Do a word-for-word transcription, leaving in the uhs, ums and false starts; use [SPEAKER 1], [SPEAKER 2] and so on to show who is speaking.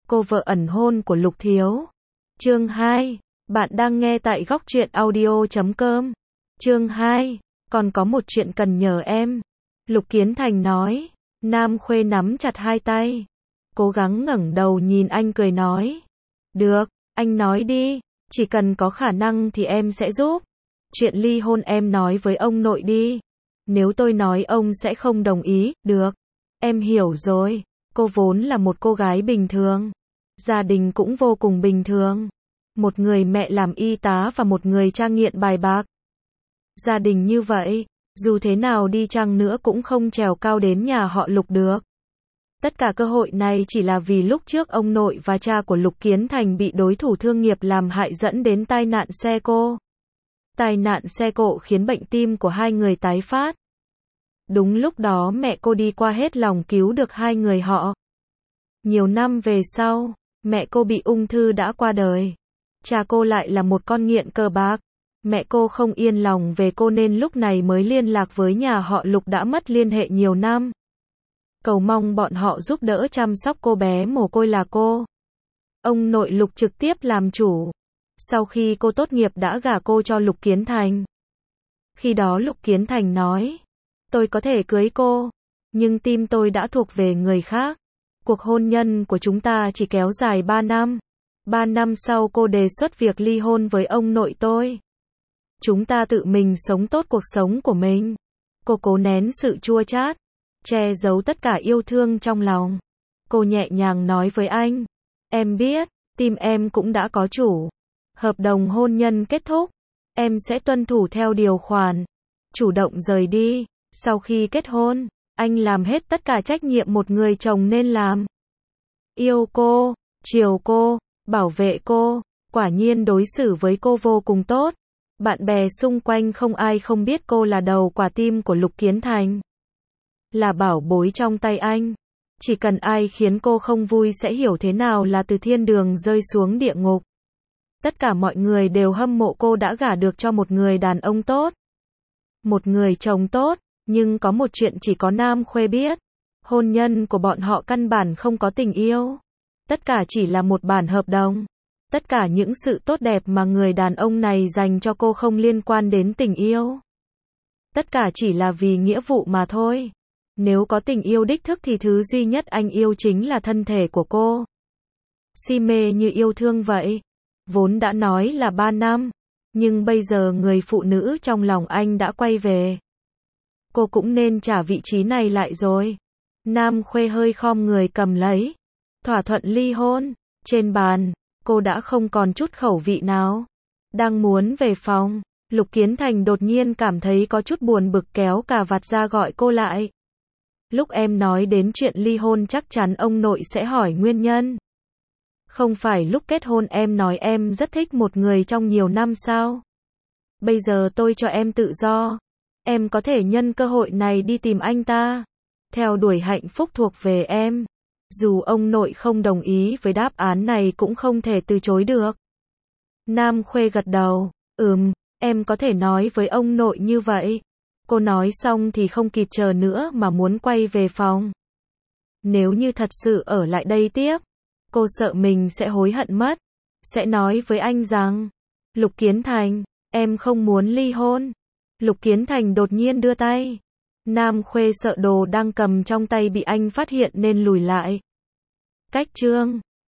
[SPEAKER 1] cô vợ ẩn hôn của Lục Thiếu. Chương hai. Bạn đang nghe tại góc truyện audio chấm com. Chương hai. Còn có một chuyện cần nhờ em. Lục Kiến Thành nói. Nam Khuê nắm chặt hai tay. Cố gắng ngẩng đầu nhìn anh cười nói. Được, anh nói đi. Chỉ cần có khả năng thì em sẽ giúp. Chuyện ly hôn em nói với ông nội đi. Nếu tôi nói ông sẽ không đồng ý, được. Em hiểu rồi. Cô vốn là một cô gái bình thường. Gia đình cũng vô cùng bình thường. Một người mẹ làm y tá và một người cha nghiện bài bạc. Gia đình như vậy, dù thế nào đi chăng nữa cũng không trèo cao đến nhà họ Lục được. Tất cả cơ hội này chỉ là vì lúc trước ông nội và cha của Lục Kiến Thành bị đối thủ thương nghiệp làm hại dẫn đến tai nạn xe cộ. Tai nạn xe cộ khiến bệnh tim của hai người tái phát. Đúng lúc đó mẹ cô đi qua hết lòng cứu được hai người họ. Nhiều năm về sau, mẹ cô bị ung thư đã qua đời. Cha cô lại là một con nghiện cờ bạc. Mẹ cô không yên lòng về cô nên lúc này mới liên lạc với nhà họ Lục đã mất liên hệ nhiều năm. Cầu mong bọn họ giúp đỡ chăm sóc cô bé mồ côi là cô. Ông nội Lục trực tiếp làm chủ. Sau khi cô tốt nghiệp đã gả cô cho Lục Kiến Thành. Khi đó Lục Kiến Thành nói. Tôi có thể cưới cô. Nhưng tim tôi đã thuộc về người khác. Cuộc hôn nhân của chúng ta chỉ kéo dài ba năm. ba năm sau cô đề xuất việc ly hôn với ông nội tôi. Chúng ta tự mình sống tốt cuộc sống của mình. Cô cố nén sự chua chát. Che giấu tất cả yêu thương trong lòng. Cô nhẹ nhàng nói với anh. Em biết, tim em cũng đã có chủ. Hợp đồng hôn nhân kết thúc. Em sẽ tuân thủ theo điều khoản. Chủ động rời đi. Sau khi kết hôn, anh làm hết tất cả trách nhiệm một người chồng nên làm. Yêu cô, chiều cô, bảo vệ cô. Quả nhiên đối xử với cô vô cùng tốt. Bạn bè xung quanh không ai không biết cô là đầu quả tim của Lục Kiến Thành. Là bảo bối trong tay anh. Chỉ cần ai khiến cô không vui sẽ hiểu thế nào là từ thiên đường rơi xuống địa ngục. Tất cả mọi người đều hâm mộ cô đã gả được cho một người đàn ông tốt. Một người chồng tốt, nhưng có một chuyện chỉ có Nam Khuê biết. Hôn nhân của bọn họ căn bản không có tình yêu. Tất cả chỉ là một bản hợp đồng. Tất cả những sự tốt đẹp mà người đàn ông này dành cho cô không liên quan đến tình yêu. Tất cả chỉ là vì nghĩa vụ mà thôi. Nếu có tình yêu đích thức thì thứ duy nhất anh yêu chính là thân thể của cô. Si mê như yêu thương vậy. Vốn đã nói là ba năm. Nhưng bây giờ người phụ nữ trong lòng anh đã quay về. Cô cũng nên trả vị trí này lại rồi. Nam Khuê hơi khom người cầm lấy. Thỏa thuận ly hôn. Trên bàn, cô đã không còn chút khẩu vị nào. Đang muốn về phòng. Lục Kiến Thành đột nhiên cảm thấy có chút buồn bực kéo cà vạt ra gọi cô lại. Lúc em nói đến chuyện ly hôn chắc chắn ông nội sẽ hỏi nguyên nhân. Không phải lúc kết hôn em nói em rất thích một người trong nhiều năm sao? Bây giờ tôi cho em tự do. Em có thể nhân cơ hội này đi tìm anh ta. Theo đuổi hạnh phúc thuộc về em. Dù ông nội không đồng ý với đáp án này cũng không thể từ chối được. Nam Khuê gật đầu. Ừm, em có thể nói với ông nội như vậy. Cô nói xong thì không kịp chờ nữa mà muốn quay về phòng. Nếu như thật sự ở lại đây tiếp, cô sợ mình sẽ hối hận mất. Sẽ nói với anh rằng, Lục Kiến Thành, em không muốn ly hôn. Lục Kiến Thành đột nhiên đưa tay. Nam Khuê sợ đồ đang cầm trong tay bị anh phát hiện nên lùi lại. Cách chương